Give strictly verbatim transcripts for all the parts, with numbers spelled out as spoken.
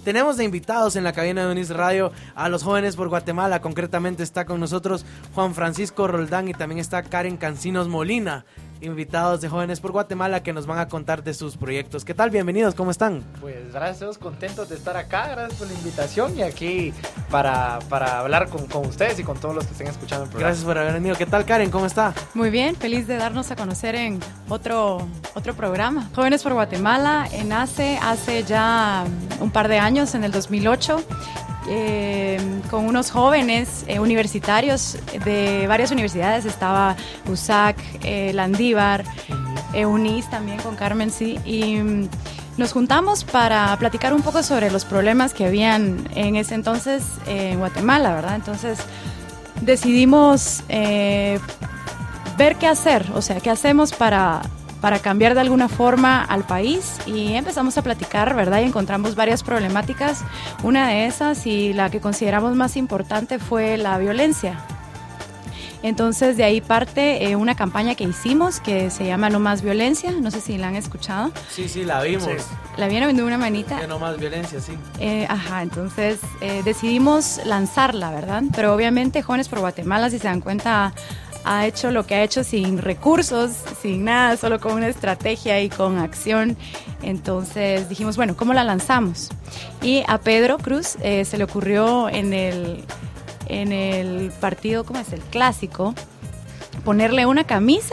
tenemos de invitados en la cabina de Unis Radio a los jóvenes por Guatemala. Concretamente está con nosotros Juan Francisco Roldán y también está Karen Cancinos Molina, invitados de Jóvenes por Guatemala que nos van a contar de sus proyectos. ¿Qué tal? Bienvenidos, ¿cómo están? Pues gracias, contentos de estar acá, gracias por la invitación y aquí para, para hablar con, con ustedes y con todos los que estén escuchando el programa. Gracias por haber venido. ¿Qué tal, Karen? ¿Cómo está? Muy bien, feliz de darnos a conocer en otro, otro programa. Jóvenes por Guatemala eh, nace hace ya un par de años, en el dos mil ocho. Eh, con unos jóvenes eh, universitarios de varias universidades. Estaba U S A C, eh, Landívar, eh, UNIS también con Carmen, sí, y mm, nos juntamos para platicar un poco sobre los problemas que habían en ese entonces eh, en Guatemala, ¿verdad? Entonces decidimos eh, ver qué hacer, o sea, qué hacemos para... para cambiar de alguna forma al país, y empezamos a platicar, ¿verdad? Y encontramos varias problemáticas. Una de esas, y la que consideramos más importante, fue la violencia. Entonces de ahí parte eh, una campaña que hicimos que se llama No Más Violencia. No sé si la han escuchado. Sí, sí, la vimos. Sí. ¿La vieron de una manita? Que No Más Violencia, sí. Eh, ajá, entonces eh, decidimos lanzarla, ¿verdad? Pero obviamente Jóvenes por Guatemala, si se dan cuenta, ha hecho lo que ha hecho sin recursos, sin nada, solo con una estrategia y con acción. Entonces dijimos, bueno, ¿cómo la lanzamos? Y a Pedro Cruz eh, se le ocurrió en el, en el partido, ¿cómo es? El clásico, ponerle una camisa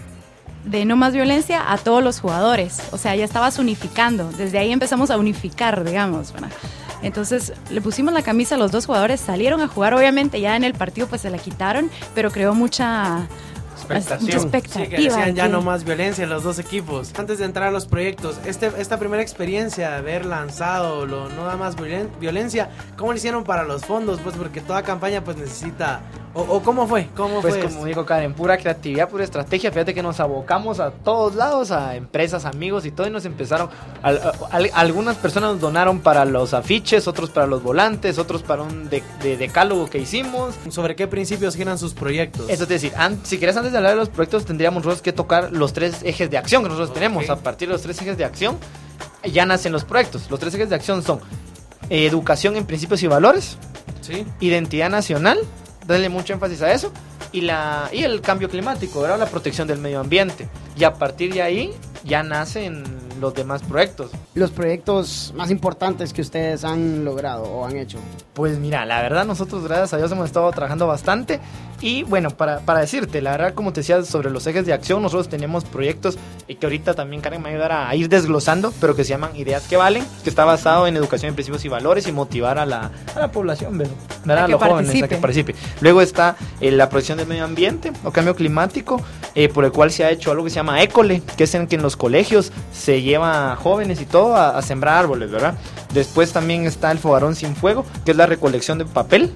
de No Más Violencia a todos los jugadores. O sea, ya estabas unificando. Desde ahí empezamos a unificar, digamos, ¿verdad? Entonces le pusimos la camisa a los dos jugadores, salieron a jugar, obviamente ya en el partido pues se la quitaron, pero creó mucha expectación. Mucha expectativa. Sí, que decían ya que... No Más Violencia en los dos equipos. Antes de entrar a los proyectos, este, esta primera experiencia de haber lanzado lo No Da Más Violencia, ¿cómo lo hicieron para los fondos? Pues porque toda campaña pues necesita... ¿O, o cómo fue? ¿Cómo pues fue como esto? dijo Karen, pura creatividad, pura estrategia. Fíjate que nos abocamos a todos lados, a empresas, amigos y todo, y nos empezaron, a, a, a, algunas personas nos donaron para los afiches, otros para los volantes, otros para un de, de, decálogo que hicimos. ¿Sobre qué principios giran sus proyectos? Eso es decir, an, si quieres antes de hablar de los proyectos tendríamos nosotros que tocar los tres ejes de acción que nosotros okay. tenemos. A partir de los tres ejes de acción ya nacen los proyectos. Los tres ejes de acción son eh, educación en principios y valores, ¿sí? Identidad nacional, darle mucho énfasis a eso, y la y el cambio climático, ¿verdad? La protección del medio ambiente. Y a partir de ahí ya nacen los demás proyectos. Los proyectos más importantes que ustedes han logrado o han hecho. Pues mira, la verdad nosotros gracias a Dios hemos estado trabajando bastante. Y bueno, para, para decirte, la verdad, como te decía, sobre los ejes de acción, nosotros tenemos proyectos y que ahorita también Karen me va a ayudar a, a ir desglosando, pero que se llaman Ideas que Valen, que está basado en educación en principios y valores y motivar a la, a la población, ¿verdad? A, a los jóvenes a que participe. Luego está eh, la protección del medio ambiente o cambio climático, eh, por el cual se ha hecho algo que se llama École, que es en que en los colegios se lleva a jóvenes y todo a, a sembrar árboles, ¿verdad? Después también está el Fogarón Sin Fuego, que es la recolección de papel.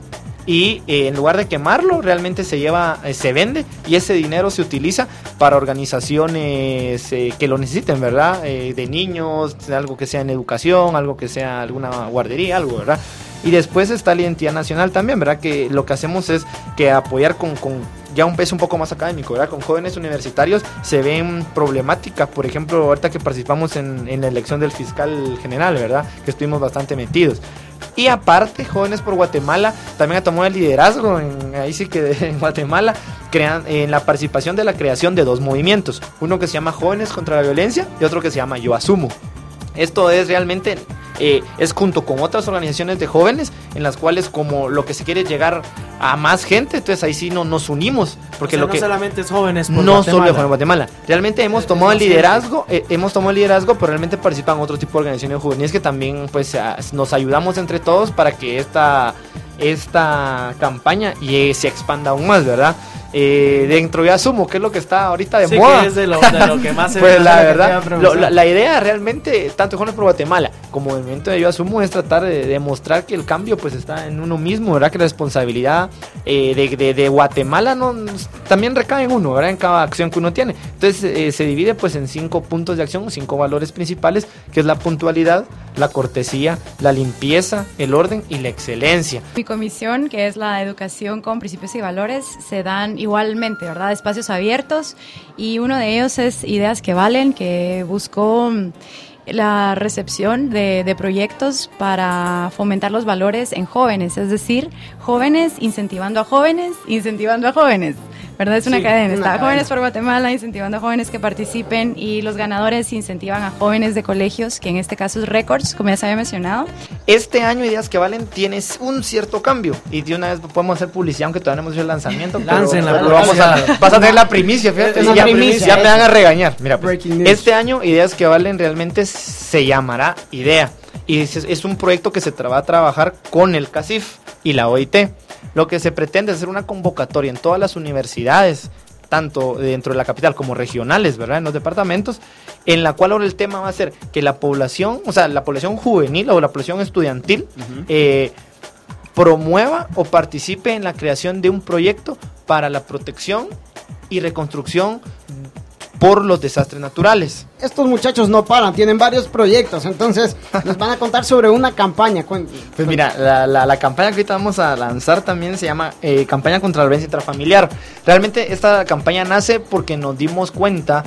Y eh, en lugar de quemarlo, realmente se lleva, eh, se vende, y ese dinero se utiliza para organizaciones eh, que lo necesiten, ¿verdad? Eh, de niños, algo que sea en educación, algo que sea alguna guardería, algo, ¿verdad? Y después está la identidad nacional también, ¿verdad? Que lo que hacemos es que apoyar con, con ya un peso un poco más académico, ¿verdad? Con jóvenes universitarios se ven problemáticas, por ejemplo, ahorita que participamos en, en la elección del fiscal general, ¿verdad? Que estuvimos bastante metidos. Y aparte, Jóvenes por Guatemala también ha tomado el liderazgo, en, ahí sí que en Guatemala, crean, en la participación de la creación de dos movimientos. Uno que se llama Jóvenes contra la Violencia y otro que se llama Yo Asumo. Esto es realmente, eh, es junto con otras organizaciones de jóvenes, en las cuales como lo que se quiere es llegar a más gente, entonces ahí sí no, nos unimos. Porque o sea, lo no que, solamente es Jóvenes por no Guatemala. solo de Jóvenes Guatemala. Realmente hemos tomado el liderazgo, eh, hemos tomado el liderazgo, pero realmente participan otro tipo de organizaciones juveniles que también pues nos ayudamos entre todos para que esta, esta campaña y, se expanda aún más, ¿verdad? Eh, dentro de Asumo, que es lo que está ahorita de sí, moda. Que es de lo, de lo que más se pues ve, la verdad, lo, la, la idea realmente, tanto Jóvenes por Guatemala como el movimiento de Yo Asumo, es tratar de demostrar que el cambio pues está en uno mismo, ¿verdad? Que la responsabilidad eh, de, de, de Guatemala no, también recae en uno, ¿verdad? En cada acción que uno tiene. Entonces eh, se divide pues en cinco puntos de acción, cinco valores principales, que es la puntualidad, la cortesía, la limpieza, el orden y la excelencia. Mi comisión, que es la educación con principios y valores, se dan igualmente, ¿verdad? Espacios abiertos, y uno de ellos es Ideas que Valen, que buscó la recepción de, de proyectos para fomentar los valores en jóvenes, es decir, jóvenes incentivando a jóvenes, incentivando a jóvenes, ¿verdad? Es una Sí, cadena. una Está cadena. Jóvenes por Guatemala incentivando a jóvenes que participen y los ganadores incentivan a jóvenes de colegios, que en este caso es Records, como ya se había mencionado. Este año Ideas que Valen tienes un cierto cambio y de una vez podemos hacer publicidad aunque todavía no hemos hecho el lanzamiento. pero- Láncenla, pero por vamos a, favor. vas a tener la primicia, fíjate. Es ya, una primicia, ya me eso. van a regañar. Mira, pues, Breaking news. este año Ideas que Valen realmente se llamará IDEA y es, es un proyecto que se tra- va a trabajar con el CACIF y la O I T. Lo que se pretende es hacer una convocatoria en todas las universidades, tanto dentro de la capital como regionales, ¿verdad? En los departamentos, en la cual ahora el tema va a ser que la población, o sea, la población juvenil o la población estudiantil, Ujú. eh, promueva o participe en la creación de un proyecto para la protección y reconstrucción por los desastres naturales. Estos muchachos no paran, tienen varios proyectos, entonces nos van a contar sobre una campaña. Cuen- Pues mira, la, la, la campaña que ahorita vamos a lanzar también se llama eh, Campaña contra la Violencia Intrafamiliar. Realmente esta campaña nace porque nos dimos cuenta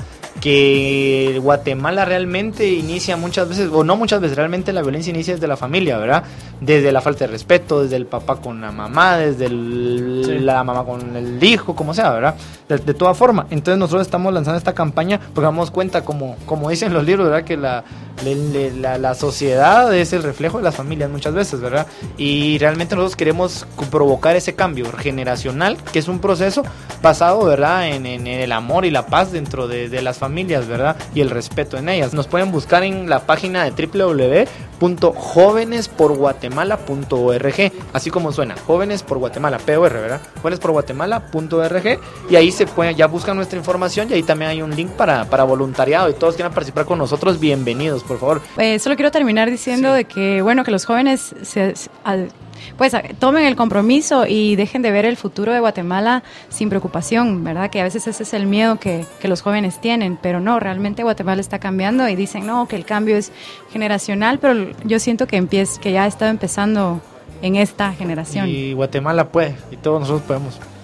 que Guatemala realmente inicia muchas veces, o no muchas veces, realmente la violencia inicia desde la familia, ¿verdad? Desde la falta de respeto, desde el papá con la mamá, desde el- Sí. la mamá con el hijo, como sea, ¿verdad? De, de toda forma. Entonces nosotros estamos lanzando esta campaña porque damos cuenta, como, como dicen los libros, ¿verdad? Que la, le- le- la, la sociedad es el reflejo de las familias muchas veces, ¿verdad? Y realmente nosotros queremos co- provocar ese cambio generacional, que es un proceso basado, ¿verdad? En, en el amor y la paz dentro de, de las familias, ¿verdad? Y el respeto en ellas. Nos pueden buscar en la página de doble u doble u doble u punto jóvenes por guatemala punto org, así como suena, Jóvenes por Guatemala, P O R, ¿verdad? jóvenes por guatemala punto org, y ahí se pueden, ya buscan nuestra información y ahí también hay un link para, para voluntariado y todos quieran participar con nosotros, bienvenidos, por favor. Eh, solo quiero terminar diciendo Sí. de que, bueno, que los jóvenes se, se- al- pues a- tomen el compromiso y dejen de ver el futuro de Guatemala sin preocupación, ¿verdad? Que a veces ese es el miedo que, que los jóvenes tienen, pero no, realmente Guatemala está cambiando y dicen, no, que el cambio es generacional, pero yo siento que, empieza, que ya está empezando en esta generación. Y Guatemala puede, y todos nosotros podemos.